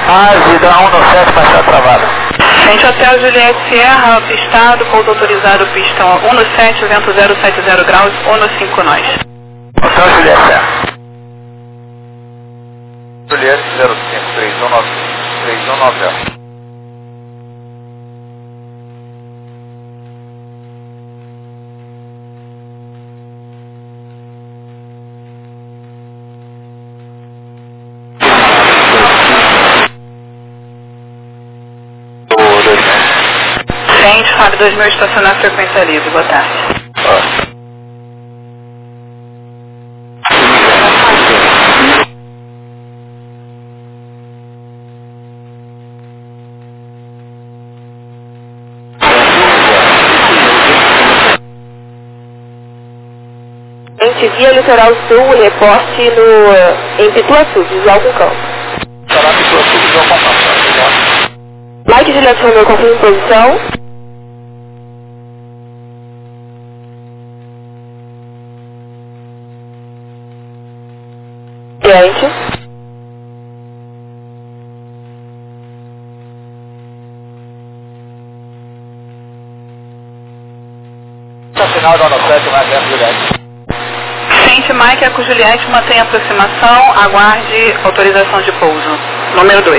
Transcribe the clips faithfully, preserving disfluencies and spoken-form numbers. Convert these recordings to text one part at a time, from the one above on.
Ase da um no sete, passar travada. Frente Hotel Juliette Sierra, estado, pouso autorizado, pista um no sete, vento zero sete zero graus, um no cinco nós. Hotel Juliette Sierra. Juliette zero cinco, três um nove, três um nove zero. Frente, Fábio dois mil, estacionar frequência livre, boa tarde. Ah. Via Litoral Sul, reporte no, em Pituaçu, visual com campo. Será Pituaçu, visual com campo. Mike Juliette Romeu, confirma posição. Diante. Tá final da nove sete, mais dentro, Juliette. Frente Mike, Eco Juliette, mantém aproximação, aguarde autorização de pouso. Número dois.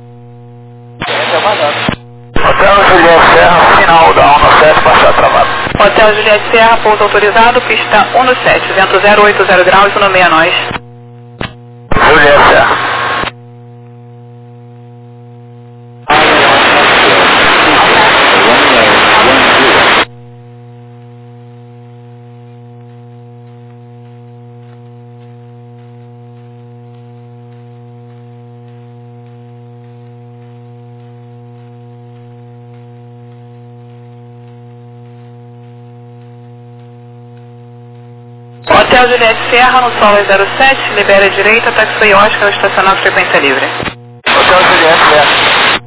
Hotel Juliette Serra, final da um no sete, passar travado. Hotel Juliette Serra, pouso autorizado, pista um no sete, vento zero oito zero graus, um no seis nós. Juliette Serra. Hotel Juliette Serra, no solo zero sete, libera a direita, taxi Oscar, estacionar frequência livre. Hotel Juliette Serra.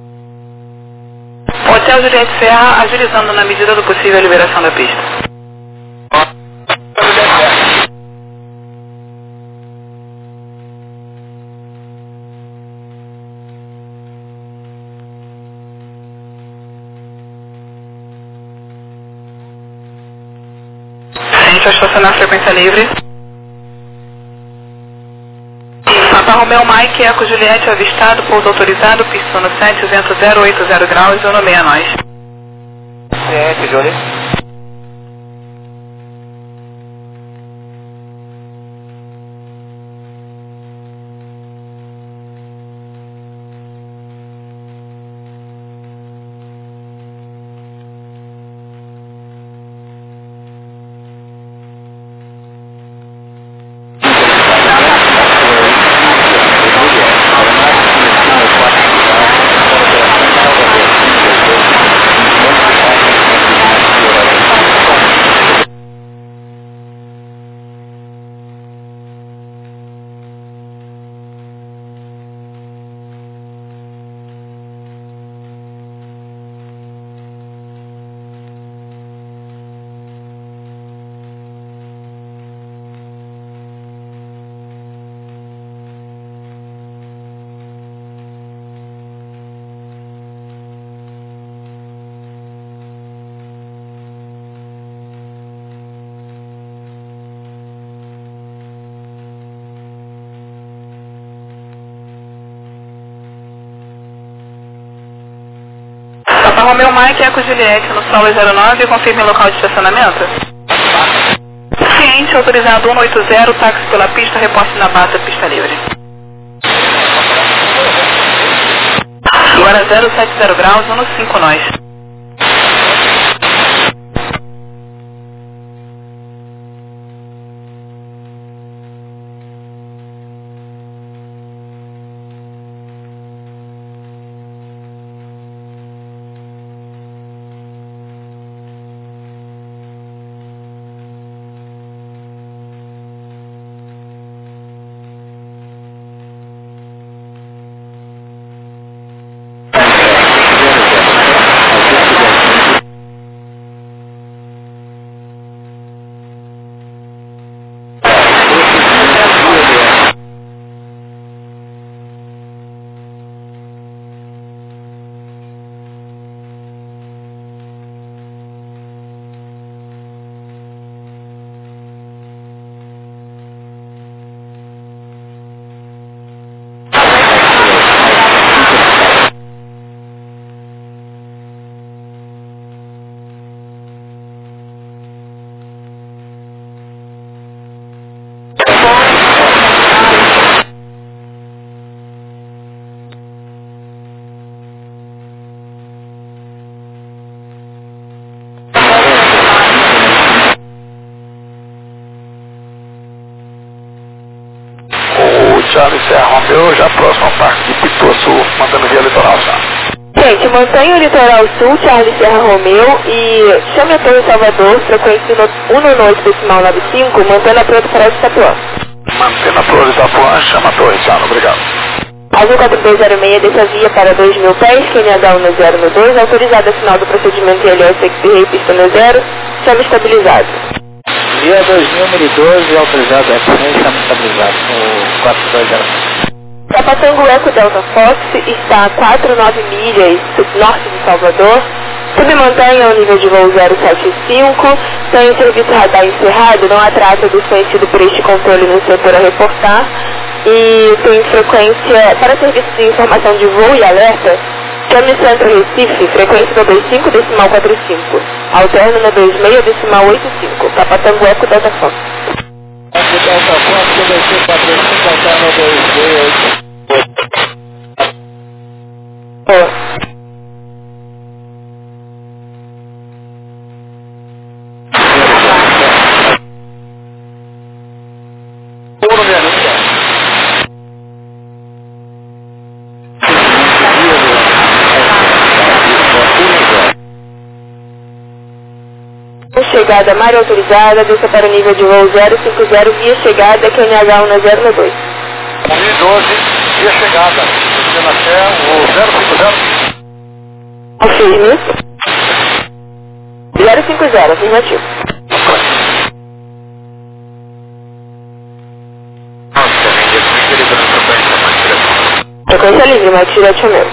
Hotel Juliette Serra, agilizando na medida do possível a liberação da pista. Juliette Serra. Frente ao estacionar frequência livre. Papa Romeu Mike, Eco Juliette, avistado, pouso autorizado, pista no sete, vento zero oito zero graus, um no seis nós. Ciente, Júlio. Papa Romeu Mike, Eco Juliette, no solo zero nove, confirme local de estacionamento. Ciente, autorizado um oito zero, táxi pela pista, reporte na base, pista livre. Agora zero sete zero graus, um no cinco nós. Charlie Serra Romeu, já próximo ao Parque de Pituaçu, mandando via litoral já. Gente, mantenha o litoral sul, Charlie Serra Romeu, e chame a Torre Salvador, frequência um no noite decimal noventa e cinco, mantendo a Torre Farol de Itapuã. Mantendo a Torre de Itapuã, chama a Torre, tchau, obrigado. Azul quatro dois zero seis, dessa via para dois mil pés, Q N H um zero um dois, autorizado final do procedimento I L S X Rei, pista no zero, chama estabilizado. Via dois mil e doze, autorizado X Rei, chama estabilizado, o quatro dois zero. Capatango Eco Delta Fox está a quatro vírgula nove milhas norte de Salvador. Submontanha ao nível de voo zero sete cinco. Tem o serviço radar encerrado, não há traça desconhecido por este controle no setor a reportar. E tem frequência para serviço de informação de voo e alerta. Chame Centro Recife, frequência no dois cinco decimal quatro cinco. Alterno no dois seis decimal oito cinco. Capatango Eco Delta Fox. Eco Delta Fox, dois cinco quatro cinco, alterno dois seis oito. Oh. Chegada, Mário autorizada, desça para o nível de voo zero cinco zero, via chegada, Q N H um zero um dois. um mil e doze, via chegada, descendo até o zero cinco zero. Confirme. zero cinco zero, afirmativo. Frequência livre, Mike Girete meu.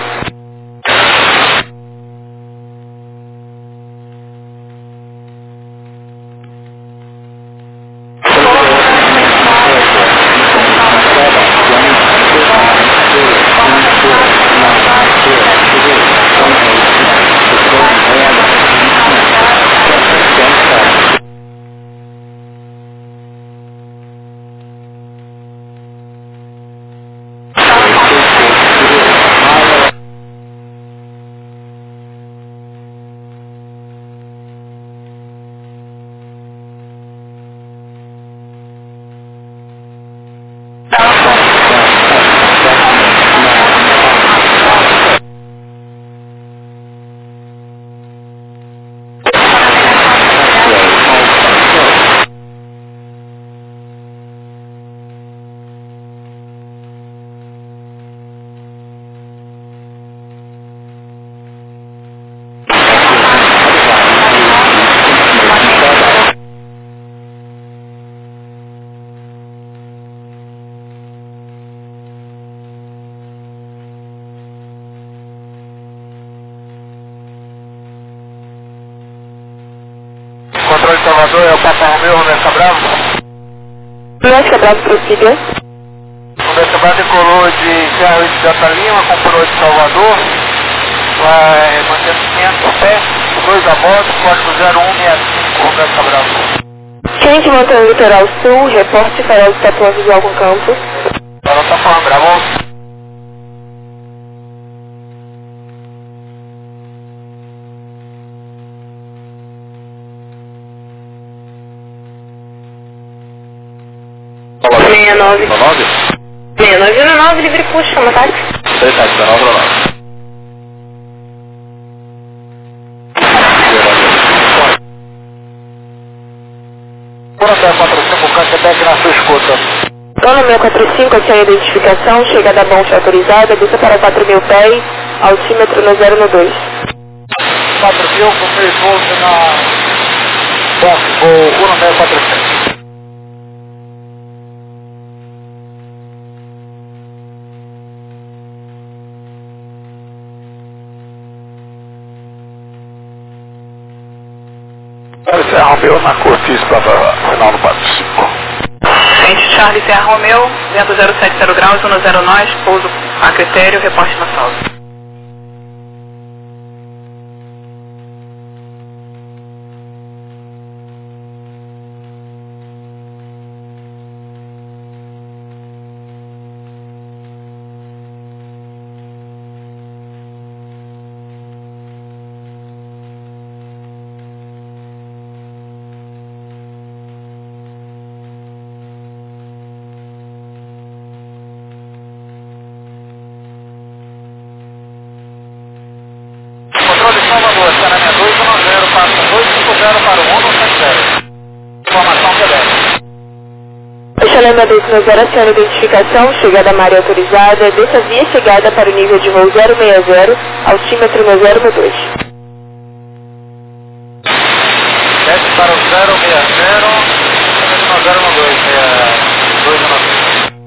Controle de Salvador é o Papa Romeu, Romeu Cabral. Romeu Cabral, prossiga. Romeu Cabral decolou de Serra de Delta Lima, comprou de Salvador. Vai mantendo quinhentos pés, dois a bordo, código zero um seis cinco, Romeu Cabral. Quente Montanha Litoral Sul, reporte farol de Itapuã visual com campo. Farol Itapuã, gravou? sessenta e nove. nove? sessenta e nove zero nove, livre puxa, chama táxi. seis sete nove zero nove. Por até quatro cinco, Caquetec na sua escuta. Dona meu quatro cinco, sem identificação, chegada baixa autorizada, desça para quatro mil pés, altímetro no zero dois. quatro mil, com seis voos na... Bom, o um seis quatro cinco. Serra Romeu na Cortiz para final do quatro cinco. Frente Charlie Serra Romeu, vento zero sete zero graus, um zero nós, pouso a critério, reporte na salva. no zero aciona identificação, chegada Mari autorizada, desça via chegada para o nível de voo zero seis zero, altímetro no zero um dois. Desce para o zero seis zero, no zero um dois, é dois nove.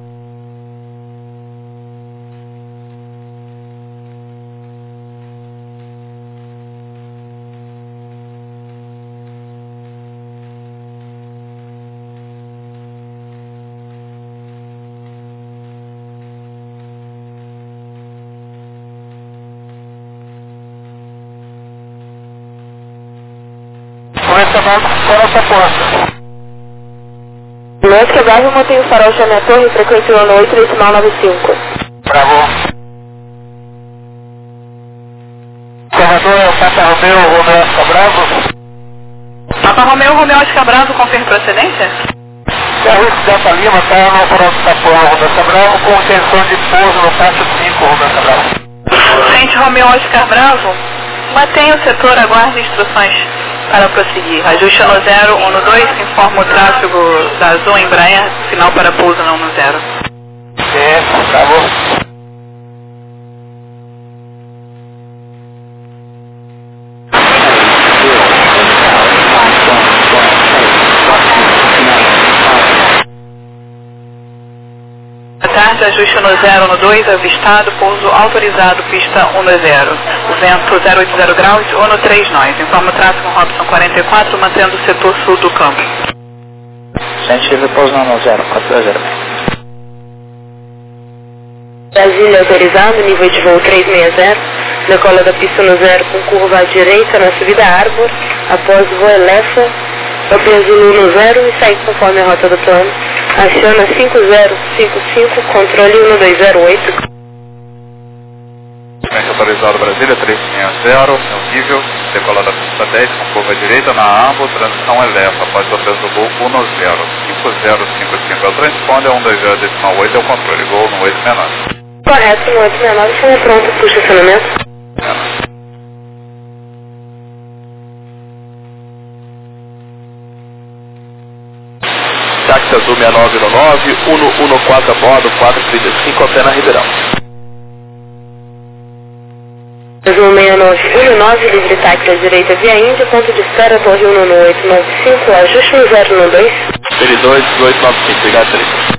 Farol Chaporta. Leste Bravo, mantém o farol chame a torre, frequência um oito, decimal nove cinco. Bravo. Salvador é o Papa Romeu, Romeu Oscar Bravo. Papa Romeu, Romeu Oscar Bravo, confirma procedência? Carlos Delta Lima está no farol de Itapuã, Romeu Oscar Bravo, com intenção de pouso no pátio cinco, Romeu Oscar Bravo. Frente Romeu Oscar Bravo, mantenha o setor, aguarde instruções para prosseguir. Ajuste no zero um dois, informa o tráfego da Azul Embraer, sinal para pouso no um zero. É, bravo. Boa tarde, ajuste no zero um dois, avistado, pouso autorizado, pista um zero. Vento zero oito zero graus, ONU três nós. Informa o tráfego Robson quarenta e quatro, mantendo o setor sul do campo. Científico pouso no zero quatro zero. Brasília autorizado, nível de voo três seis zero, decola da pista no zero com curva à direita na subida Arbor, após voo Elefa, Hotel Zulu no zero e sai conforme a rota do plano. Aciona cinco zero cinco cinco, controle um dois zero oito. Autorizado Brasília três seis zero, é nível, decola da pista dez com curva à direita na Ambo, transição Elefa, após o Hotel Zulu um zero, cinco zero cinco cinco é o transponder, um dois zero decimal oito é o controle, gol no oito menor. Correto, no oito seis nove, chama pronto para o estacionamento. Táxi Azul seis nove um nove, um um quatro a bordo, quatro trinta e cinco, Atena Ribeirão. Azul seis nove um nove, livre táxi à direita via Índia, ponto de espera, torre um oito nove cinco, ajuste no zero um dois. Série dois, dezoito nove cinco, obrigado, Felipe.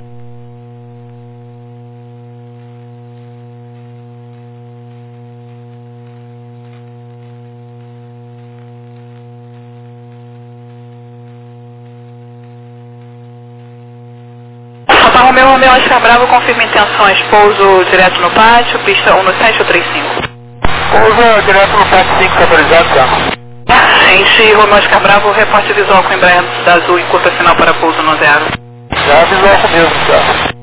Papa Romeu, Romeu Oscar Bravo, confirma intenções, pouso direto no pátio, pista um sete ou três cinco. Pousa direto no pátio cinco, autorizado já. Gente, Romeu Oscar Bravo, reporte visual com Embraer da Azul em curta final para pouso no zero. Já visual comigo, já.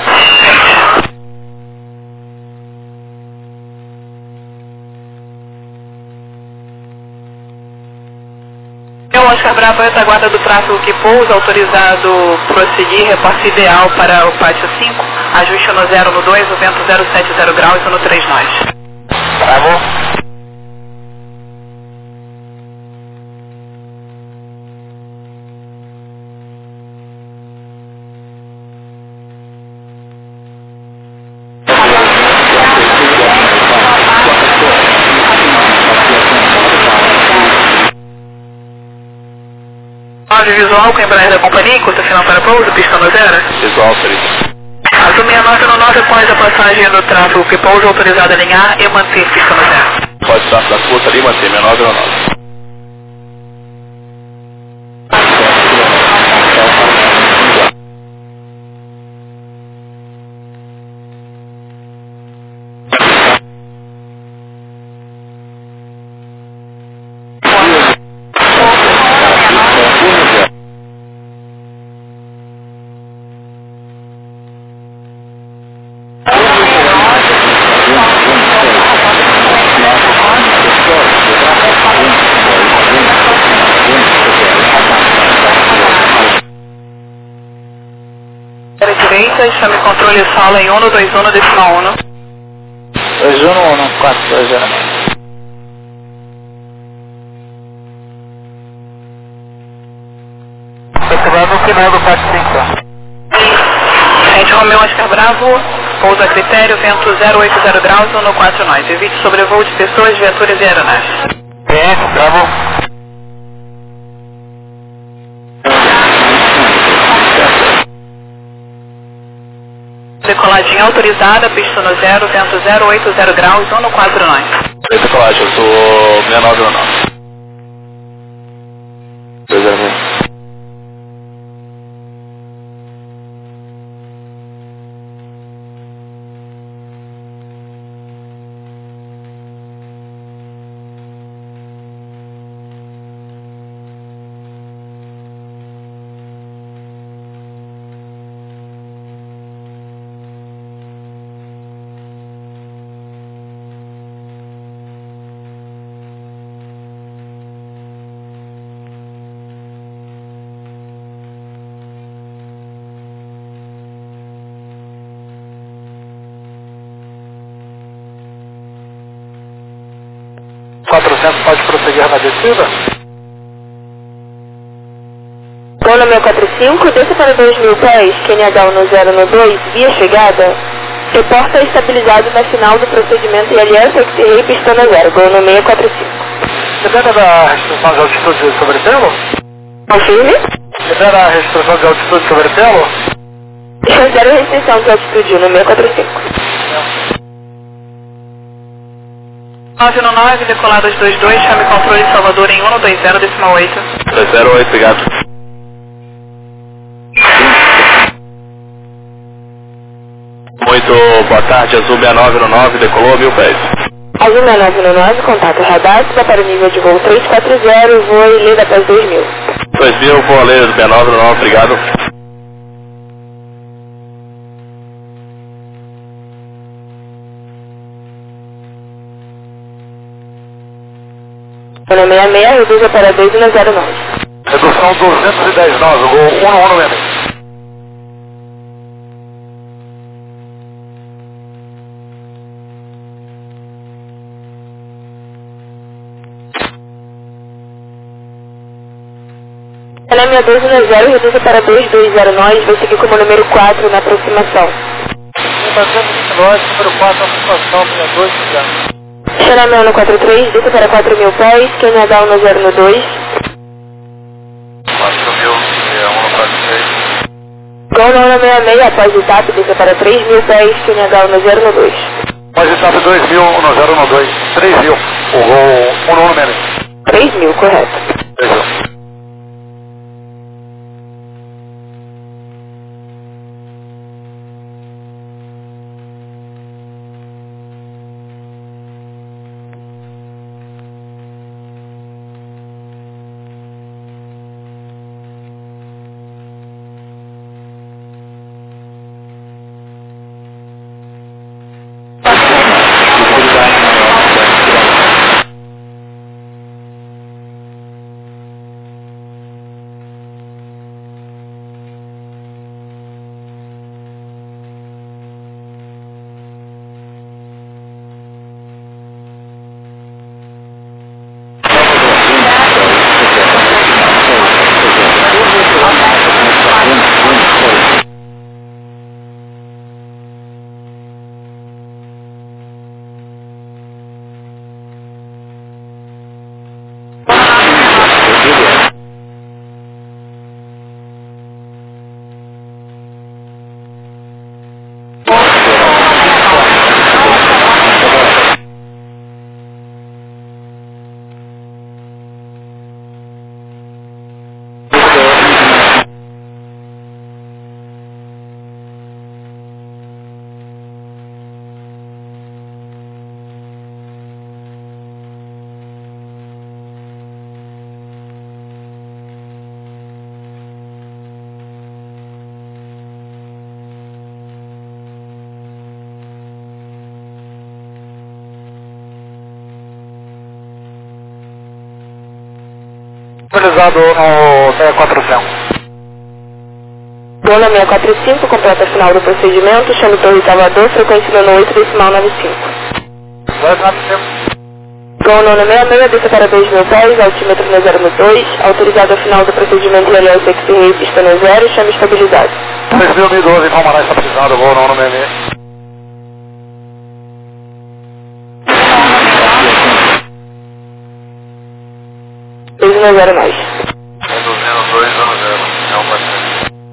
Romeu Oscar Bravo, retaguarda do tráfego que pousa, autorizado prosseguir, reporte ideal para o pátio cinco, ajuste no zero um dois, o vento zero sete zero graus e no três nós. Bravo. Visual com Embraer da companhia, curta final para pouso, pista no zero. Visual, Felipe. Azul seis nove um nove, após a passagem do tráfego que pousa, autorizado a alinhar e manter pista no zero. Pode estar da curta ali, manter seis nove um nove. Direita, chame controle sala em um dois um decimal um. dois um um quatro dois zero. Vai no final do pátio cinco. Romeu Oscar Bravo, pouso a critério, vento zero oito zero graus, um no quatro nós. Evite sobrevoo de pessoas, viaturas e aeronaves. É, Bravo. Decolagem autorizada, pista no zero, vento zero oito zero graus, um no quatro nós. Decolagem, eu sou seis nove um nove. dois zero seis. quatrocentos pode prosseguir na descida? Gol no meu quatro cinco, desça para dois mil pés, Q N H no zero no dois, via chegada. Reporta estabilizado na final do procedimento I L S X-Ray pista no zero, gol no seis quatro cinco. Libera da restrição de altitude sobre pelo? Confirme. Libera a restrição de altitude sobre pelo? Zero restrição de altitude no seis quatro cinco. nove no nove, decolado dois dois, chame controle de Salvador em um no dois zero, decimal oito. dois zero oito, obrigado. Muito boa tarde, Azul seis nove no nove, decolou mil pés. Azul seis nove no nove, contato radar, está para o nível de voo três quatro zero, voo e lê da paz dois mil. dois mil, vou a lei do seis nove no nove, obrigado. No seis seis, reduza para dois no zero nove. Redução duzentos e dez nove, gol um no um no menos. N M doze no zero, reduza para dois dois zero nove, vai seguir como número quatro na aproximação. Número quatro, aproximação, seis dois zero. Xeramel no quatro três, desça para quatro mil pés, Q N H no zero no dois. quatro mil, um no quatro três. Gol no seis seis, após o TAP, desça para três mil pés, Q N H no zero no dois. Após o TAP dois mil, no zero no dois. três mil, o gol um no um no menos. três mil, correto. três mil. Finalizado no seis quatro cinco. Dona seis quatro cinco, completa a final do procedimento, chame Torre Salvador, frequência no oito, decimal nove cinco. dois nove cinco. Gol no seis seis, desça para dois mil pés, altímetro no zero no dois, autorizado a final do procedimento I L S X-Ray, pista no zero, chame estabilizado. três mil e doze, Palmarar estabilizado, voo nono meia meia. dois um zero nós. Reduzindo dois um zero, é um bastante.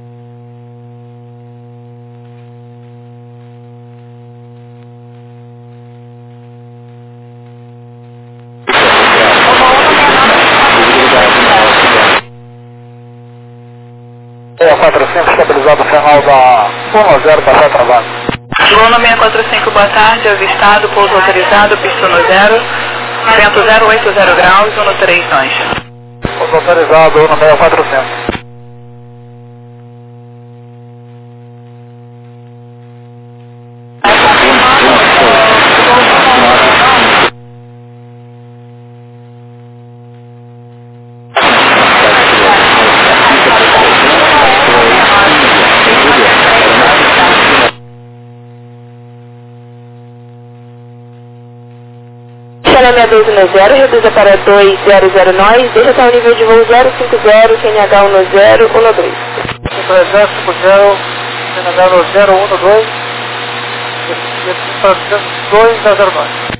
seis quatro cinco, estabilizado, final da um zero, baixar travado. Luna seiscentos e quarenta e cinco, boa tarde, avistado, pouso autorizado, pista no zero, vento zero oito zero graus, um três nós. Pouso autorizado, no seiscentos e quarenta e cinco. China dois um zero, reduza para dois zero zero nós, deixa até o nível de voo zero cinco zero, Q N H um zero um dois. cinco zero cinco zero, Q N H um zero um dois, dois zero zero nove.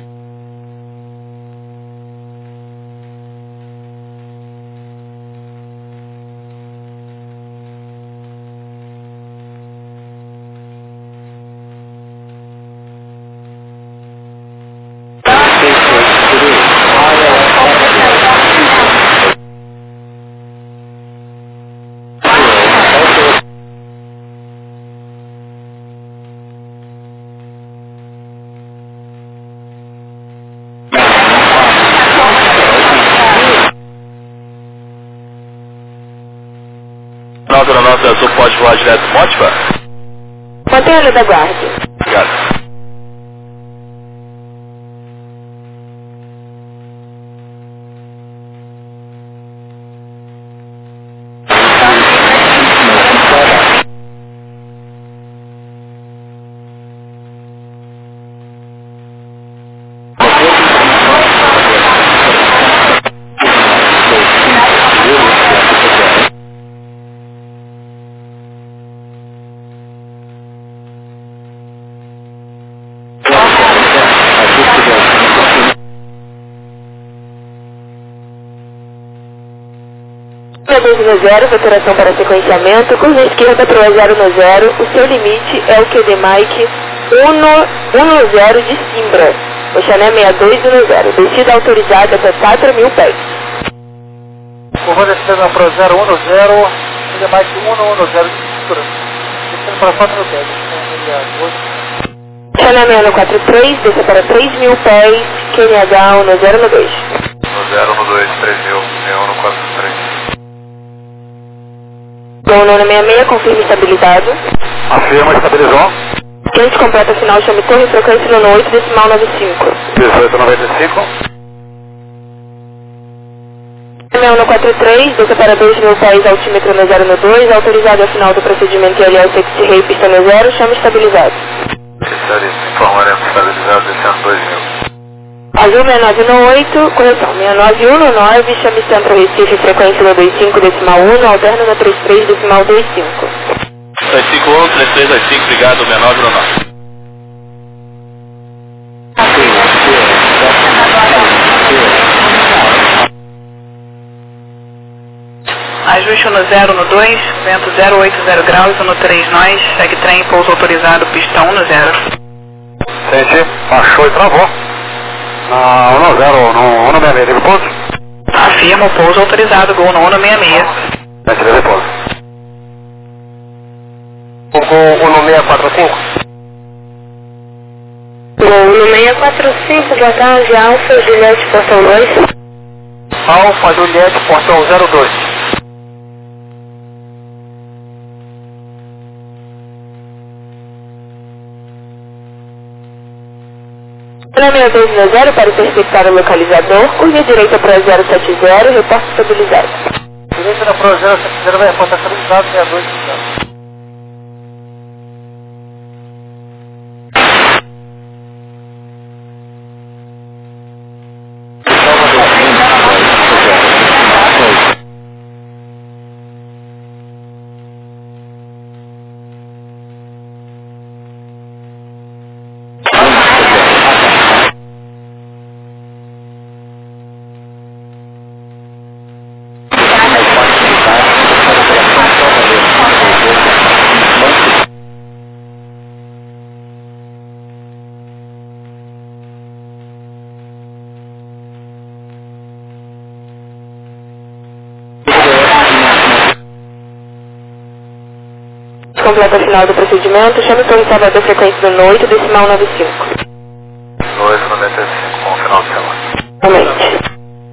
Nota nota azul pode voar direto do Motiva? Mantenha a da guarda. Obrigado. dois um zero, veteração para sequenciamento, curva esquerda para o zero no zero, o seu limite é o Q D Mike um zero de Simbra, Oxané seis dois um zero, descida autorizada até quatro mil pés. Curva descendo para o zero um zero, Q D Mike um zero de Simbra, descendo para quatro mil pés. Oxané seis quatro três, desça para três mil pés, Q N H um zero no dois. No zero, no dois, três mil, um quatro três. Gol nono seis seis, confirme estabilizado. Afirma, estabilizou. Cliente completa final, chame torre, frequência nono oito, decimal noventa e cinco. dezoito noventa e cinco. seis um quatro três, desça para dois mil pés, altímetro no zero no dois, autorizado ao final do procedimento I L S X-Ray, pista no zero, chame estabilizado. Especialista, informaremos estabilizado descendo dois mil. Azul seis nove um oito, correção, seis nove um nove, chame Centro Recife, frequência no dois cinco, decimal um, alterno no trinta e três, decimal vinte e cinco. dois cinco um, trinta e três, dois cinco, obrigado, seis nove um nove. Ajuste no zero no dois, vento zero oito zero graus, um três nós, segue trem, pouso autorizado, pista um no zero. Sente, baixou e travou. Na um zero, no um seis seis, livre pouso. Afirma o pouso autorizado, gol no um seis seis. Sente, livre pouso. Gol um seis quatro cinco. Gol no seis quatro cinco, boa tarde, Alfa, Juliette, portão dois. Alfa, Juliette, portão zero dois. seis dois um zero para interceptar o localizador, curva direita para zero sete zero, reporte estabilizado. Direita na Pro zero sete zero vai reportar estabilizado, seis dois um zero. Completa final do procedimento. Chame Torre Salvador, frequência do oito, decimal noventa e cinco. oito noventa e cinco, com final de semana. Aumente.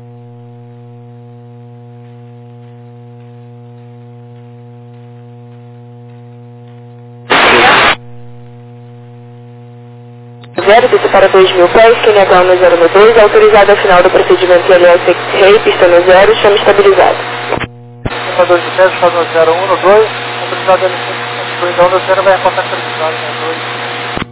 zero, desce para dois mil pés, quem negar no zero no dois, autorizado ao final do procedimento L S Rei, pista no zero, chama estabilizado. dois de pés, faz no zero um no dois, autorizado L S Rei, no zero vai reportar estabilizado no dois.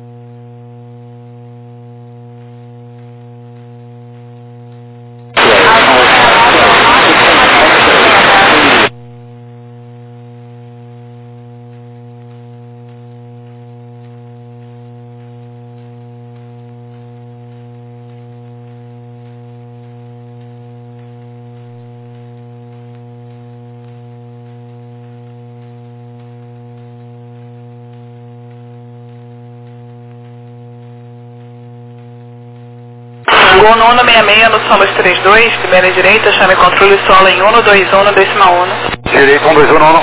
Gol no um seis seis no Solos trinta e dois, primeira direita, chame controle solo em um dois um, decimal um. Direito um dois um, um.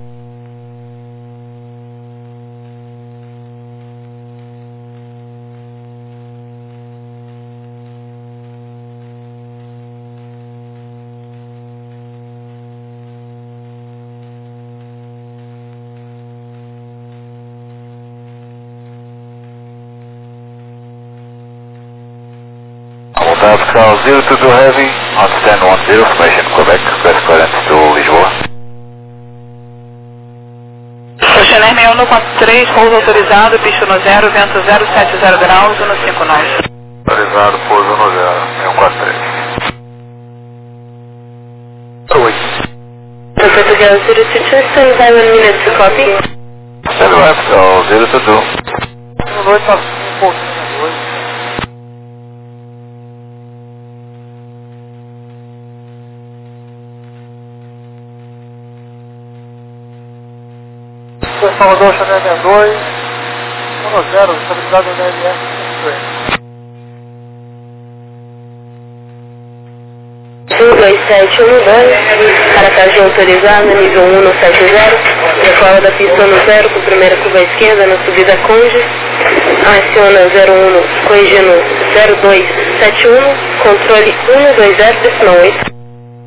Pascal zero two two heavy, on stand one zero, formation Quebec, West Clearance to Lisboa. Oceaner seis um quatro três, pouso autorizado, pista no zero, vento zero sete zero graus, um cinco nove. Autorizado, pouso no zero, seis um quatro três. oito. Portugal zero two two, stand by one minute to copy. Stand by, Pascal zero two two. No dois, tá um pouquinho no dois. Salvador, Chanel sessenta e dois, um zero, estabilizado no L S. um dois sete um dois, Aracaju autorizado, nível um no sete zero, decola da pista no zero, com primeira curva à esquerda, na subida Conde, aciona zero um, corrigindo zero dois sete um, controle um dois zero, decimal oito.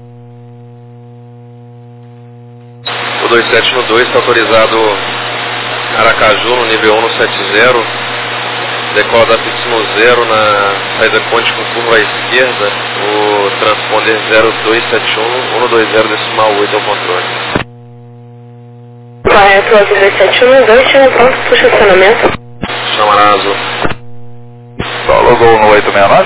O dois sete no dois está autorizado Aracaju no nível um no sete zero, decola da pista no zero na saída Conde com curva à esquerda, o transponder zero dois sete um, um dois zero decimal oito é o controle. Correto, dois sete um dois, chama pronto, puxa o acionamento. Chama Azul. Solo Gol no oito seis nove.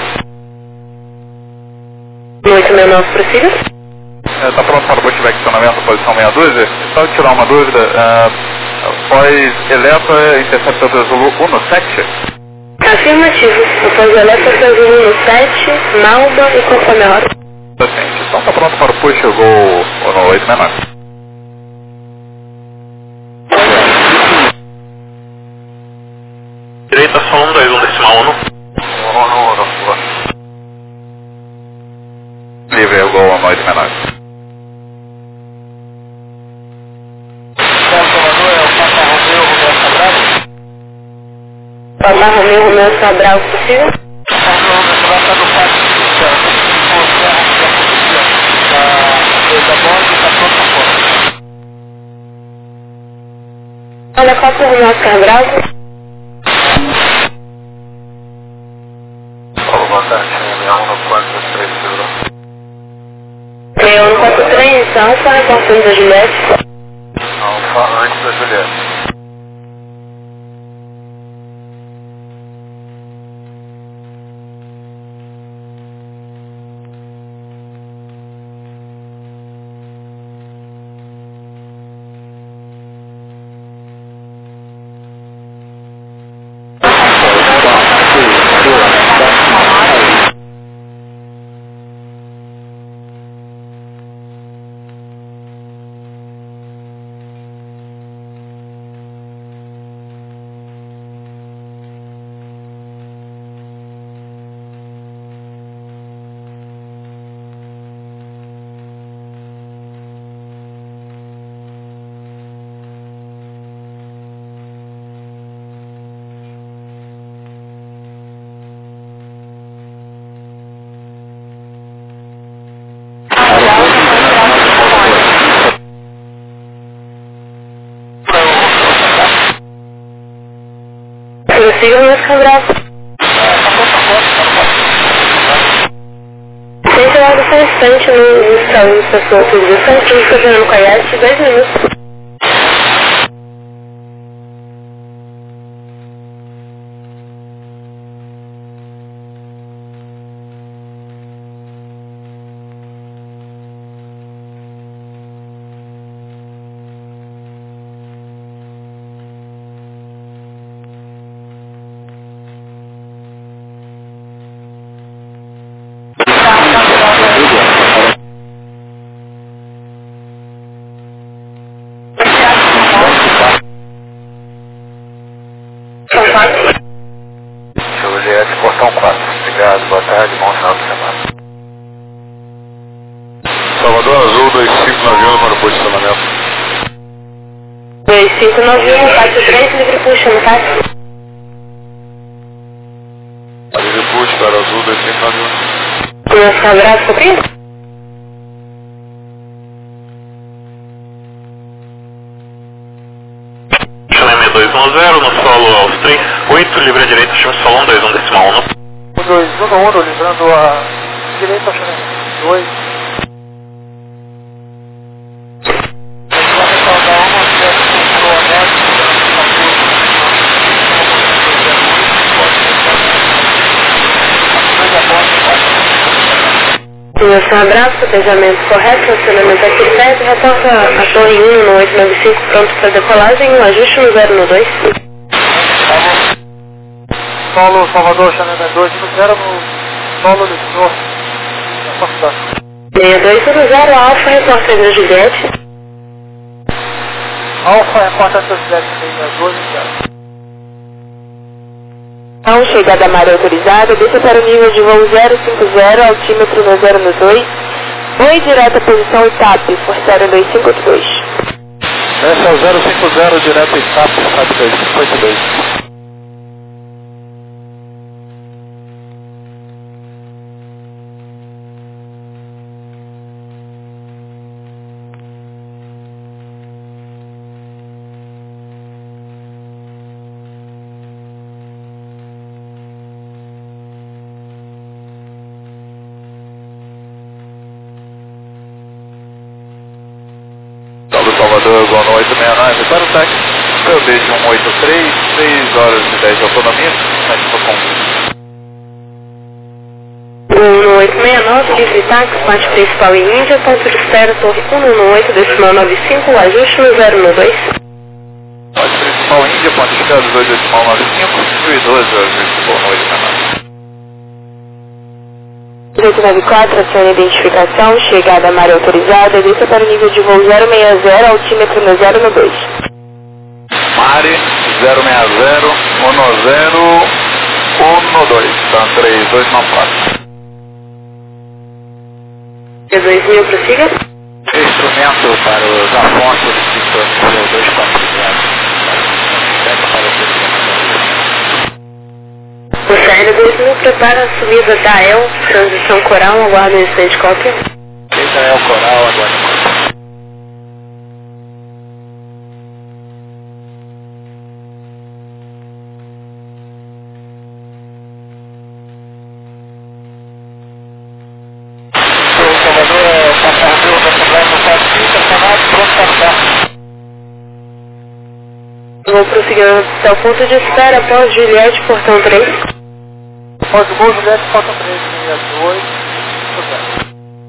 No oito seis nove, prossiga. Está é, pronto para o pushback acionamento, posição meia dúzia. Só tirar uma dúvida, uh, após Eletra, interceptor do Zulu um no sete? Afirmativo, após Eletra, do Zulu um no sete, Malba e conforme a hora. Então está pronto para o push Gol no oito seis nove. Direita só um dois um decimal um. um no livre o Gol no oito seis nove. Papa Romeu, Romeu Sobral, possível? Olha, Copa Romeu Oscar Bravo. Boa tarde, seis um quatro três zero. seis um quatro três, Alfa, reportando da Juliette. Alfa, antes da Juliette. Prossiga no nosso abraço. Gente, eu aguardo só um instante no, no salão da sua autorização. Estamos fazendo Coiate, dois minutos. Juliette, portão quatro. Obrigado, boa tarde, bom final de semana. Salvador Azul, dois cinco nove um para o posicionamento. dois cinco nove um, táxi três, livre puxa no táxi. Livre puxa para Azul, dois cinco nove um. Nosso abraço, cumprido? Chame dois um zero, no solo Austria, oito, livre a direita, chame solo um dois um decimal um. O dois um um, livrando a direita, chame dois. Nosso abraço, planejamento correto, funcionamento aqui perto, reporta a torre um no oito nove cinco, pronto para decolagem, um ajuste no zero no dois. Solo Salvador, chame dois um zero no solo Lisboa, na Portugal. seis dois um zero, Alfa, reporta a Juliette. Alfa, reporta a Juliette, seis dois um zero. Então, chegada a área autorizada, desça para o nível de voo zero cinco zero, altímetro no zero no dois. Voe direto à posição I T A P, Forçário dois cinco oito dois. Desce ao zero cinco zero, direto I T A P, Forçário dois cinco oito dois. Salvador, boa noite, sessenta e nove, para o táxi, P B de um oito três, seis horas e dez de autonomia, mas com um oito seis nove, livre táxi, parte principal em Índia, ponto de espera, torre um um oito, decimal nove cinco, ajuste no zero no dois. Parte principal Índia, ponto de espera dois decimal nove cinco, e doze, ajuste, boa noite, sessenta e nove. oito nove quatro, acione identificação, chegada à área autorizada, desça para o nível de voo zero seis zero, altímetro no zero no dois. Mare, zero seis zero, um zero, um dois, tá, três dois nove quatro. T dois mil, prossiga. Instrumento para os Afonso, solicitando dois quatro zero. O C R dois mil prepara a subida da E L, transição coral, aguarda um instante cópia. Esse é o coral, agora. O Salvador é passageiro da Sublime quatro cinco, estacionado, pronto para cá. Vou prosseguir até o ponto de espera após Juliette, portão três. Após o gol, Juliette, portão três, seis dois, cinco zero.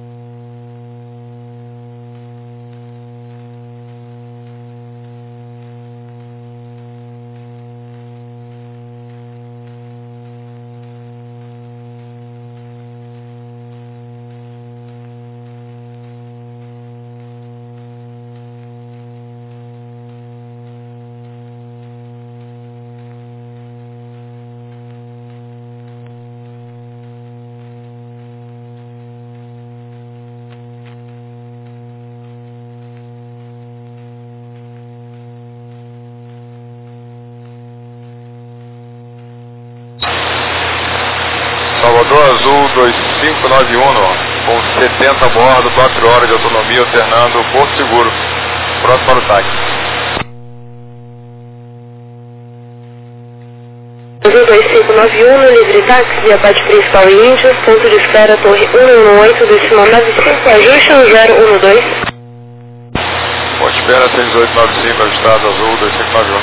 Salvador Azul dois cinco nove um, com setenta a bordo, quatro horas de autonomia, alternando Porto Seguro. Próximo para o táxi. Azul dois cinco nove um, no livre táxi, via Pátio Principal e Índio, ponto de espera, torre um um oito, decimal nove cinco, ajuste no zero um dois. Ponte espera seis oito nove cinco, ajustado, Azul dois cinco nove um.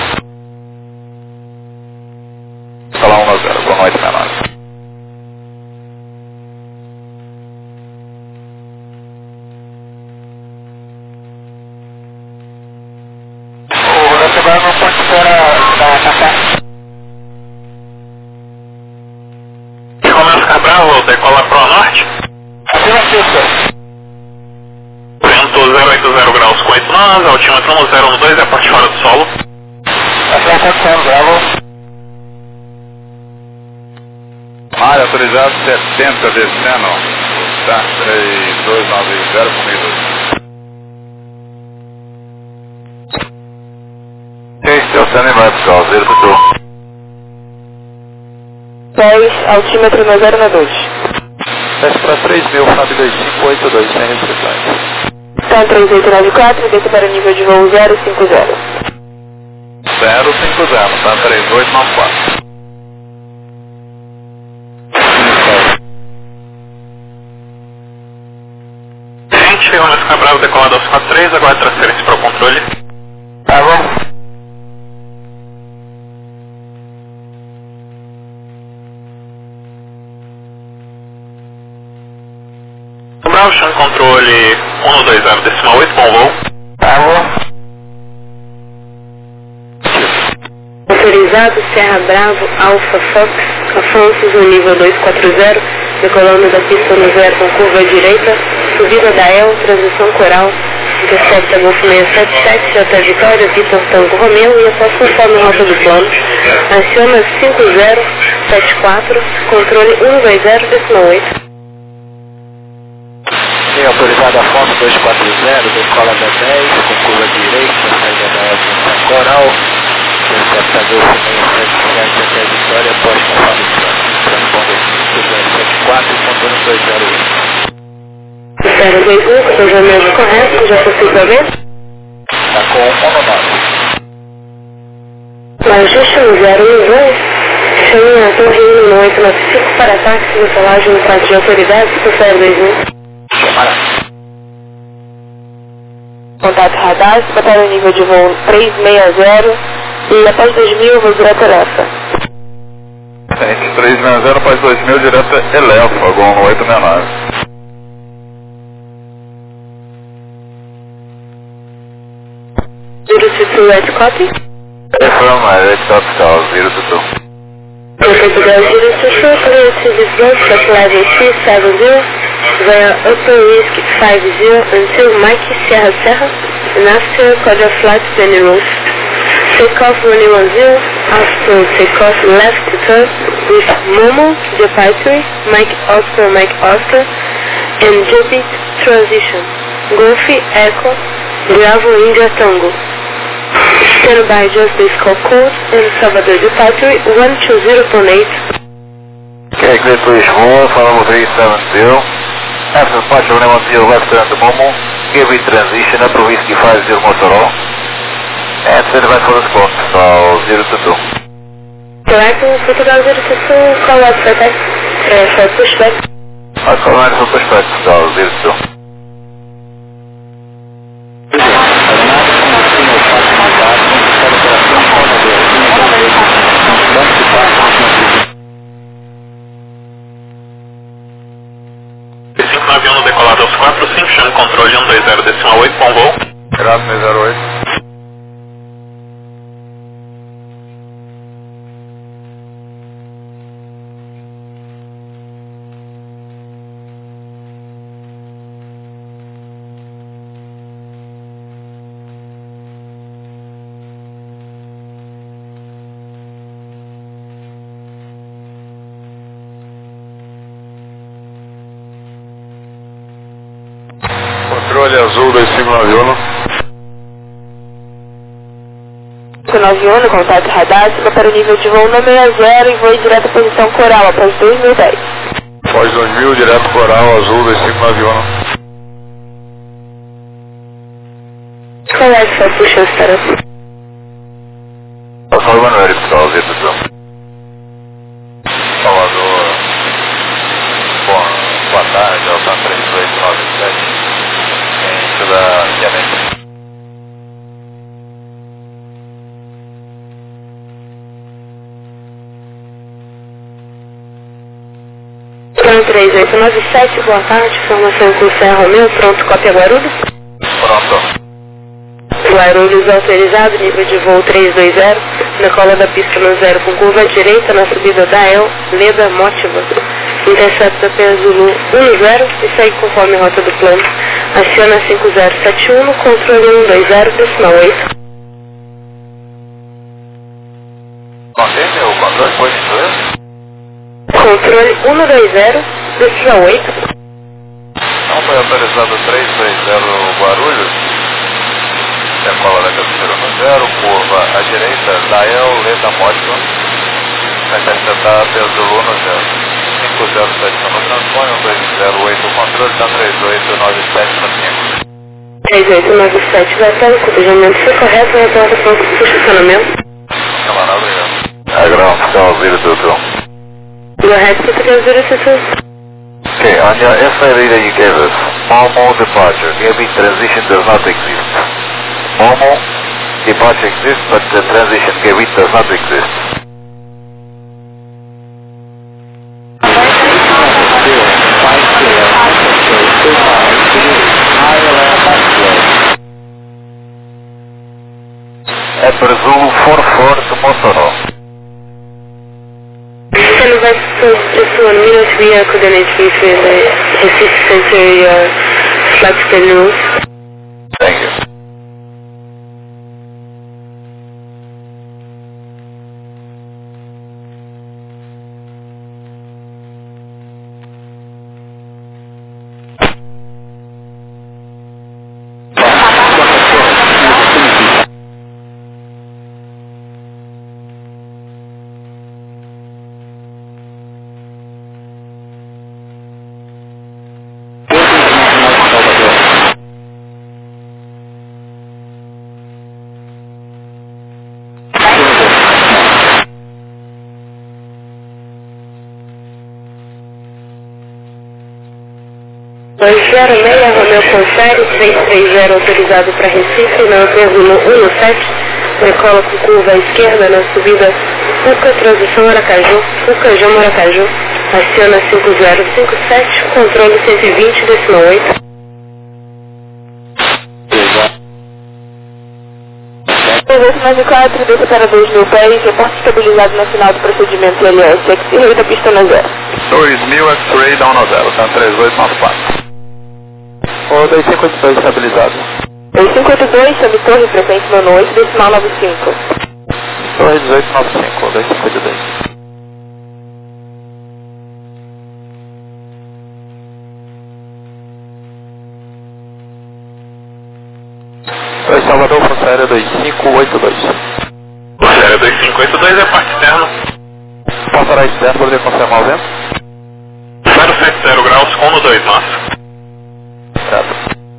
Escala um zero, boa noite, menor. O recebedor não pode espera da Cacá. Romeo Cabral, decola pro norte. Acima Cícero. Vento zero oito zero graus com oito nós, altímetro um zero um dois, é a parte fora do solo. Acima Cícero, bravo. Área autorizado setenta descendo. Tá, três dois nove zero comigo. Seu Sani vai pessoal, zero tudo. dez, altímetro no zero um dois. Teste para três mil, F A B dois cinco oito dois, sem restrições. Então três oito nove quatro, desce para o nível de voo zero cinco zero. zero cinco zero, tá, três oito nove quatro. Gente, Romeo Cabral, decola dois quatro três, aguarde transferência para o controle. Tá bom. Cabral, chão de controle um dois zero decimal oito, bom voo. Tá bom. Autorizado, Serra Bravo, Alfa Fox, Afonso no nível dois quatro zero, decolando da pista no zero com curva à direita, subida da El, transição coral, intercepta Golfo seiscentos e setenta e sete, J Vitória, Vitor Tango Romeu e após conforme rota do plano, aciona cinco zero sete quatro, controle um dois zero decimal oito. Sim, autorizado Afonso dois quatro zero, decola da dez, com curva direita, saída da El, transição coral, intercepta Golfo seiscentos e setenta e sete, até Vitória, após conforme o plano, transponder cinco zero sete quatro, controle dois zero um. zero dois um, cruzamento correto, já possível ver? Tá com um no nove. Ajuste no zero um dois, chame a torre um um oito nove cinco para táxi no solagem no prato de autoridade do zero dois um. Chamara. Contato radar, para o nível de voo três seis zero e após dois mil vou direto Elefa. Gente, três seis zero, após dois mil, direto Elefa, Gol no oito seis nove. zero two two, red copy. Affirm, red top call, zero two two. Portugal zero two two, clear to disburse at level three seven zero via upper risk five zero until Mike Sierra Serra and after quarter flight twenty rows. Take off running one zero, after take off left to turn with Momo, the Pipery, Mike Oscar, Mike Oscar, and Jubit transition. Golfi Echo, Bravo India Tango. Stand by just the scope code and Salvador Departure one two zero point eight. Okay, clear to Lisboa, Salamo three seven zero. After departure, runway one zero left turn to Momo, give it transition, upper whiskey five zero Motorola. And stand by for the spot, so zero two two. Correct, Portugal zero two two, call out for that, uh, for pushback. I'll call nine for pushback, so zero two two. cinco nove um no decolado aos quatro cinco, chama controle um dois zero decimal oito, bom voo. Grado seis zero oito. Controle azul dois cinco nove um. cinco nove um, contato radar, suba para o nível de voo no seis zero e voe direto à posição coral após dois mil e dez. Após dois mil, direto coral azul dois cinco nove um. Correct, for push and start up. Passou o Manuel, pessoal, zero two two. São três dois nove sete, ciência da Quebec. três oito nove sete, boa tarde, informação com o Serra Romeu, pronto, cópia Guarulhos. Pronto. Guarulhos autorizado, nível de voo três dois zero, na cola da pista no zero com curva à direita, na subida da El, Leda, Mótiva. Intercepta pela Zulu um zero e segue conforme a rota do plano. Aciona cinco zero sete um, controle um dois zero, decimal oito. Mantém o controle, foi isso? Controle um dois zero, decimal oito. Não foi autorizado três dois zero Guarulhos, decola da cabeceira no zero, curva à direita, Dael, Leda, Mótica, vai interceptar pelo Zulu no zero, cinco zero sete no transpone, um dois zero oito controle, está três oito nove sete no cinco. três oito nove sete, vai para o cobrijamento, foi correto, retorna para o estacionamento. Camarada, obrigado. É ground, então, zero two two. Go ahead, zero zero two. Okay, on your S I data you gave us, Momo departure, maybe transition does not exist. Momo departure exists, but the transition gate does not exist. É Brazil four four to Mossoró. Can you advise just one minute, we are coordinating with the Recife Center uh, flight schedules. Thank you. dois zero seis, Romeu confere, três três zero autorizado para Recife, na Perguno um sete, decola com curva à esquerda na subida Fuca, transição Aracaju, Fuca, João Aracaju, aciona cinco zero cinco sete, controle cento e vinte, decimal oito. três nove quatro, desce para dois mil pés, reporte estabilizado na final do procedimento L S X e reita pista na zero. dois mil X-Ray down no zero, tá três oito nove quatro. O dois cinco oito dois estabilizado. dois cinco oito dois, sob torre, frequência nono oito, decimal nove cinco. Torre dezoito nove cinco, dois cinco oito dois. Oi, Salvador, Força Aérea dois cinco oito dois. Força Aérea dois cinco oito dois é parte externa. Posso parar externo, poder confirmar o vento? zero sete zero graus, com no dois nós. Certo.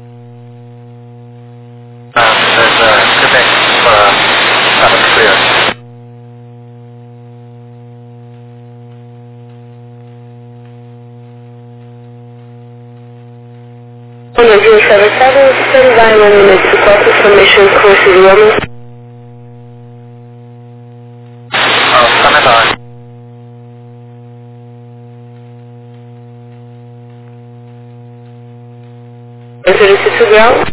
Ah, there's a Quebec uh, seven clear. One zero seven seven, stand by one minute to cross information course is Roman. Oh, stand on. zero six ground.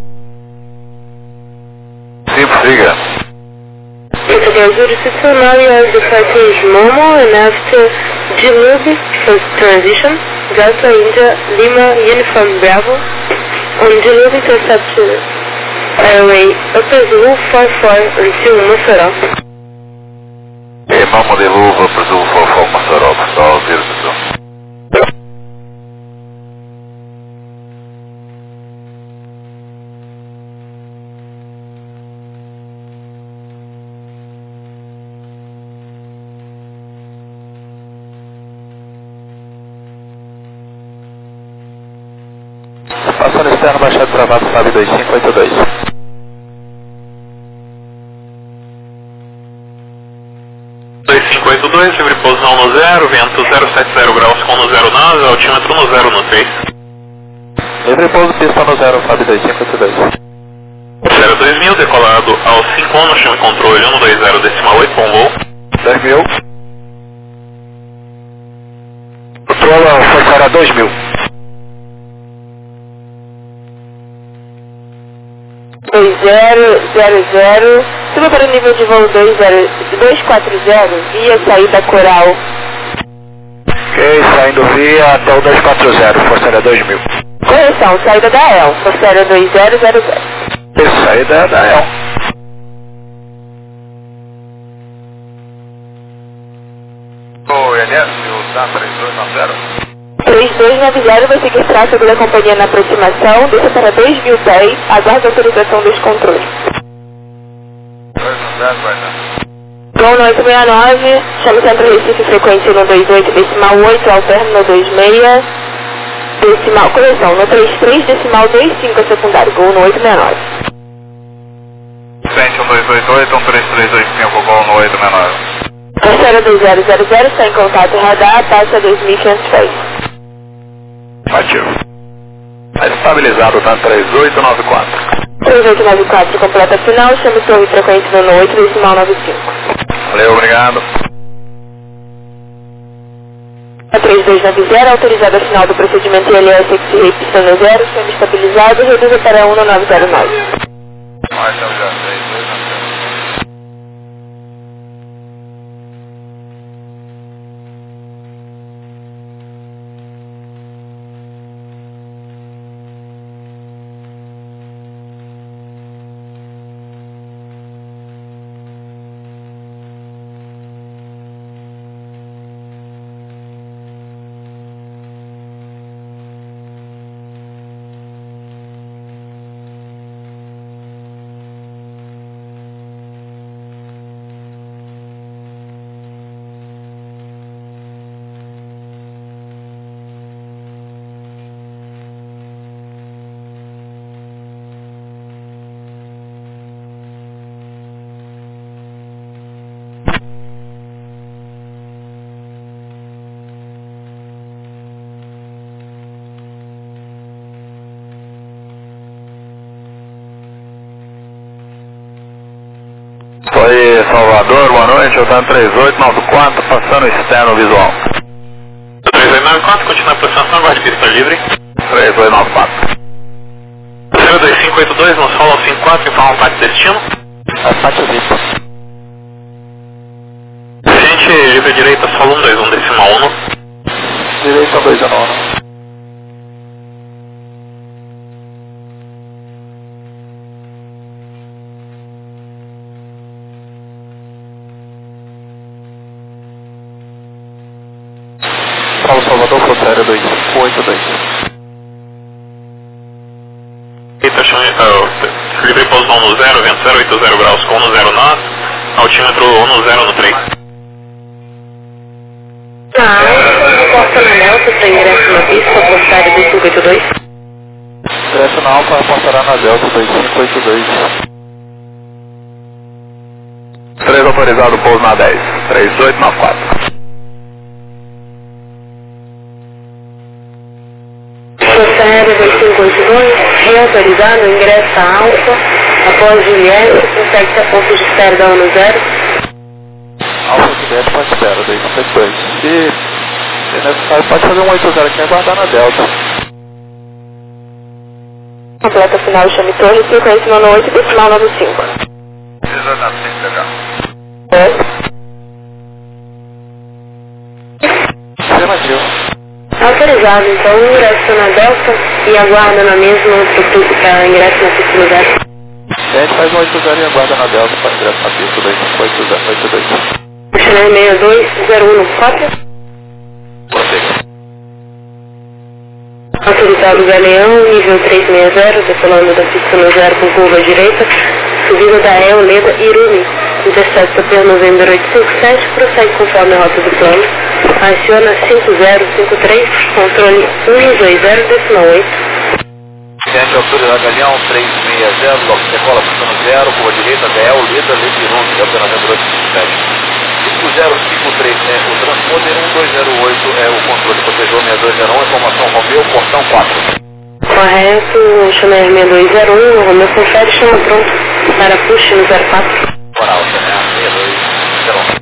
Sim, siga. Portugal zero six one, now you are departing Momo and after Djibouti for transition, Delta India Lima Uniform Bravo. On Djibouti intercept airway Upper Zulu four four until Mossoró. E Momo de Luva, Brazil four four Mossoró, pessoal, zero two. Passando externo, baixado travado, F A B dois cinco oito dois. dois cinco oito dois, livre posição no zero, vento zero sete zero graus com no zero nove, altímetro no zero no três. Livre pouso, pista no zero, Fab dois cinco oito dois. zero dois mil, decolado ao cinco um no chão de controle um dois zero decimal oito, bom voo. dois mil. Controla Força Aérea dois mil. dois zero zero zero, suba para o nível de voo dois zero dois quatro zero, via saída Coral. Ok, saindo via até o dois quatro zero, Força Aérea dois mil. Correção, saída da E L, Força Aérea dois zero zero zero. Isso, saída da E L. O N S, o TAM três dois nove zero. três dois nove zero vai seguir tráfego da companhia na aproximação, desça para dois mil pés, aguarde a autorização dos controles. dois nove zero, vai dar. Gol no oito seis nove, chame Centro Recife, frequência no dois oito decimal oito, alterno no dois seis, decimal, correção, no trinta e três decimal dois cinco é secundário, gol no oito seis nove. Frente um dois oito oito, um três três dois cinco, gol no oito seis nove. Força dois zero zero zero, está em contato radar, passa dois mil e quinhentos pés. Ativo. Está estabilizado, tá três oito nove quatro. três oito nove quatro, completa final, chame torre frequência no oito decimal nove cinco. Valeu, obrigado. A três dois nove zero, autorizado a final do procedimento I L S X R pista no zero, chame estabilizado, reduza para um no nove zero nove. Mais estabilizado, três dois nove zero. Oi, Salvador, boa noite, eu estou três oito nove quatro, passando externo visual. três oito nove quatro, continua a aproximação, guarde pista livre. três oito nove quatro. zero dois cinco oito dois, no solo cinco quatro, informa o parte destino. A parte V I P. Gente, livre direita, solo um dois um decimal um. Direita dois a nove. Paulo Salvador, Força Aérea dois cinco oito dois. Eita, chame, uh, livre pouso no zero, vento zero oito zero graus, com no zero nove, altímetro um zero no trem. Ah, Porta na Nelson, para ingresso na pista, Força Aérea dois cinco oito dois. Ingresso na Alfa, apontará na Delta dois cinco oito dois. três autorizado, pouso na dez, três oito nove quatro. Força Aérea dois cinco oito dois, reautorizado, ingressa a Alfa, após Juliette, consegue a ponto de espera da ONU zero. Alfa Juliette para espera, dois cinco oito dois. Se, se necessário, pode fazer um oito zero aqui e aguardar na Delta. Completa final, chame torre, frequência no oito decimal nove cinco. Precisa na pista já. É. Afirmativo. Autorizado, então ingresso na Delta e aguarda na mesma para ingresso na pista no zero. A gente faz um oito zero e aguarda na Delta para ingresso na pista dois cinco oito dois. Chanel seis dois zero um nove quatro. Prossiga. Autorizado Galeão, nível três seis zero, decolando da pista no zero com curva direita, subida da E L Leda Irumi, dezessete P Novembro oito cinco sete, prossegue conforme a rota do plano, aciona cinco zero cinco três, controle um dois zero decimal oito. Gente, autoridade Galeão três seis zero, decola pista no zero, curva direita, D L Leda Leda Irumi, Delta Novembro oito cinco sete. cinco zero cinco três, né? O transponder um dois zero oito é o controle protetor seis dois zero um, informação Romeu, portão quatro. Correto, Chanel seis dois zero um, Romeu confere, chama pronto para push no zero quatro. Coral, Chanel seis dois zero um.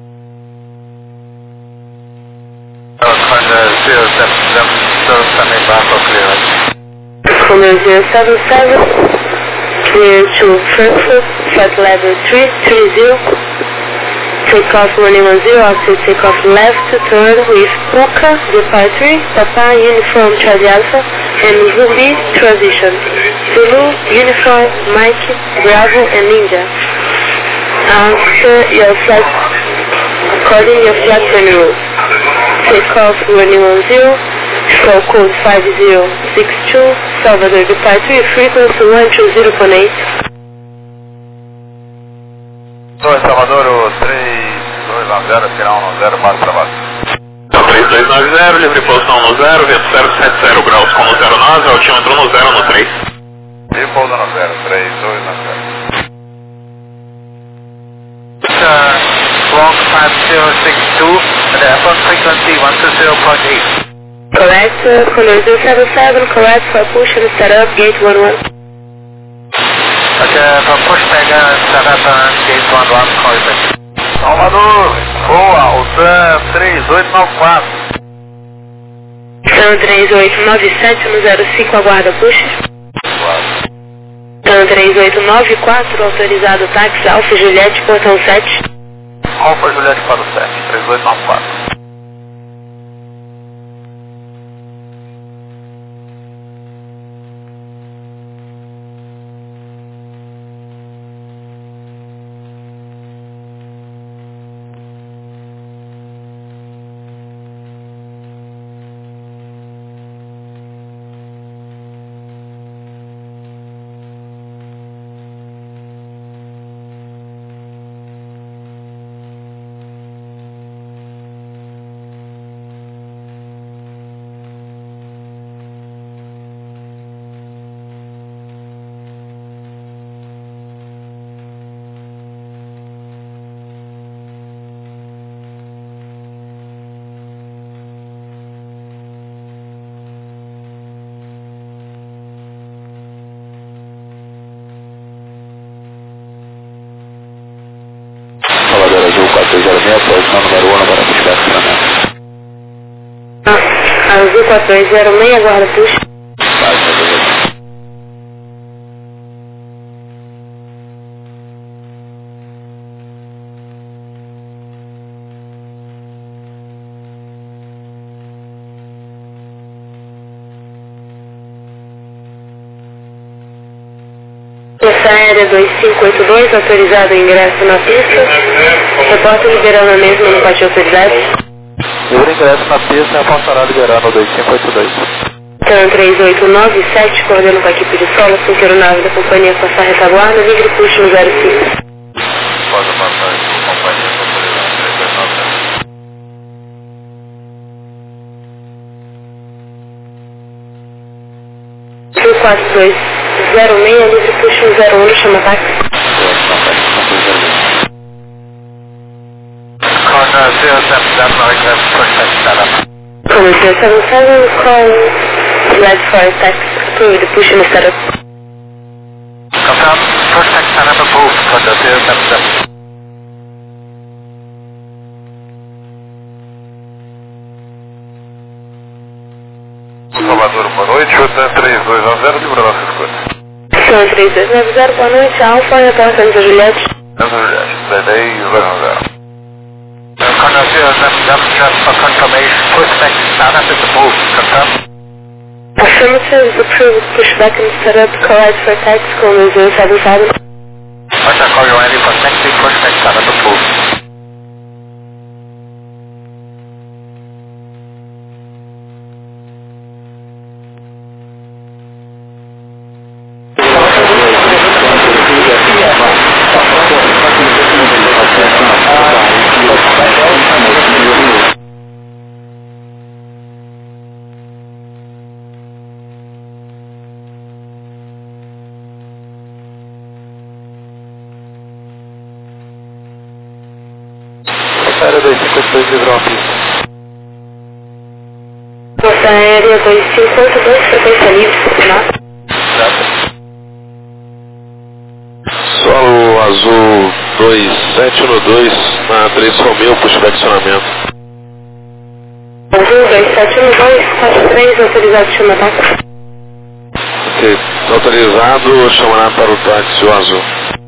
Honda zero seven seven, service coming back for clearance. Romeu zero seven seven, clear to Frankfurt, flight level three three zero. Takeoff running one zero, after takeoff left, turn with Puka, departure, Papa, Uniform, Charlie Alpha, and Ruby, transition. Zulu, Uniform, Mike, Bravo, and Ninja. After your flight, according your flight training rules. Takeoff running one zero, flow code five zero six two, Salvador, departure, frequency one two zero point eight. dois Salvador, três dois nove zero, final um zero, marca para baixo. três dois nove zero, livre posição no zero, vento zero sete zero graus com no zero nove, altímetro no zero no três. E pousa no zero, três dois nove zero. Long five zero six two, and F one frequency one two zero point eight. Correct, uh, Condor zero seven seven, correct for push and set up, gate one one. Okay, for push mega, set up on gate one one, call you back. Salvador, boa, o Sam três oito nove quatro. Sam três oito nove sete no zero cinco, aguarda push. Sam três oito nove quatro, autorizado táxi, Alfa Juliette, portão sete. Alfa Juliette para o sete, três oito nove quatro. Salvador Azul quatro zero seis, posição número um, agora buscar estacionamento. Azul quatro dois zero seis, aguarda push. Força Aérea dois cinco oito dois, autorizado o ingresso na pista. Repórter liberando a mesma no pátio de autoridade. Livre ingresso na pista e a passará liberando dois cinco oito dois. Então três oito nove sete, coordenando com a equipe de solo, cinqueiro nave da companhia passar retaguarda, livre push no zero cinco. Pode passar com a companhia autorizada três dois nove zero. quatro dois zero seis, livre push no zero um, chama táxi. Honda zero seven seven, request push back setup. Honda zero seven seven, call led for taxi, approved, push no setup. Confirm, push back setup approved, Honda zero seven seven. Salvador, boa noite, o Sam três dois nove zero, libra nossa escuta. Sam três dois nove zero, boa noite, Alfa, repórter Santa Juliette. Santa Juliette, dez dois nove zero. Honda zero seven seven, just for confirmation, push back setup is approved, confirm. Affirmative, approved, push back and setup, correct for taxi, Honda zero seven seven. Honda call you ready for taxi, push back setup approved. Força Aérea seis dois cinco oito dois, frequência livre, né? Solo azul dois sete um dois na três Romeu, pushback acionamento. Azul dois sete um dois, faixa três, autorizado chamar. Ok, autorizado chamar para o táxi o azul.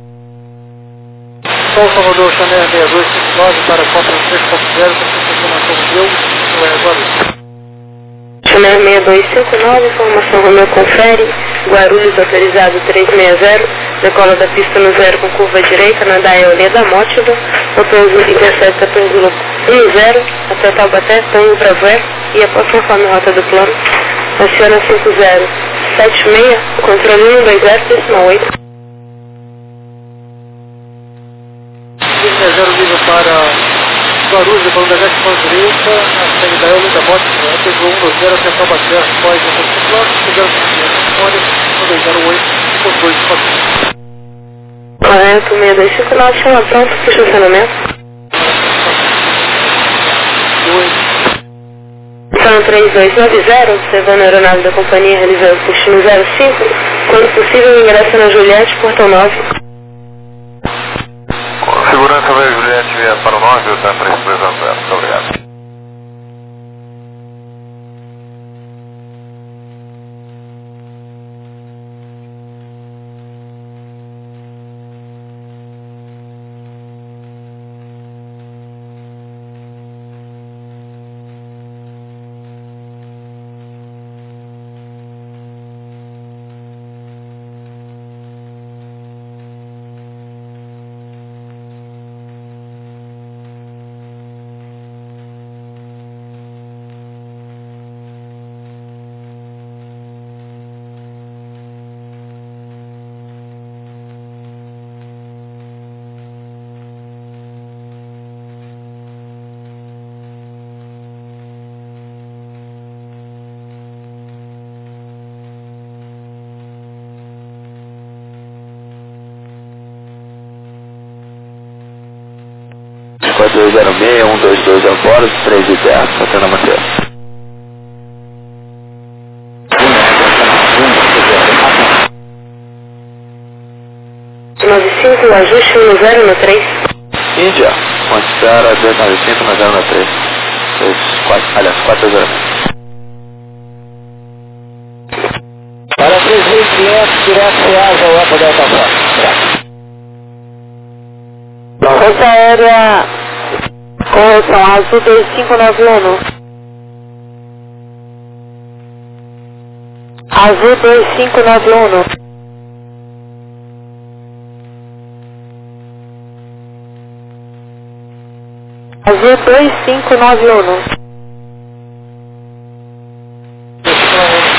São Salvador, Chanel seis dois cinco nove para quatro três quatro zero, confirmação Romeu, não é agora. Chanel seis dois cinco nove, informação Romeu confere, Guarulhos autorizado trezentos e sessenta, decola da pista no zero com curva direita na Daiolia da Mótida, pouso intercepta Tangulo um zero, até Taubaté, Tango Bravo e após conforme a rota do plano, aciona cinco zero sete seis, controle um dois zero, decimal oito. zero livre para Guarulhos, decola da décima direita, na Daiolia da Mótida, pegou um dois zero até Taubaté, após a rota do plano, zero um dois zero oito, dois quatro. Correto, seis dois cinco nove, chama pronto para o estacionamento. São três dois nove zero, observando a aeronave da companhia realizando o push no zero cinco, quando possível ingressa na Juliette, portão nove. Segurança vai Juliette via para o nove, eu estou três dois zero, muito obrigado. quatro dois zero seis, um dois dois Alvoros, três de terra, Santana Mateus. nove cinco, ajuste um zero no três. Índia, ponte zero, dois nove cinco, no zero no três. Aliás, quatro zero. Para três mil e quinhentos, direto Ceasa, o Eco Delta Fox. Força aérea, correção, azul dois cinco nove um. Azul dois cinco nove um. Azul dois cinco nove um.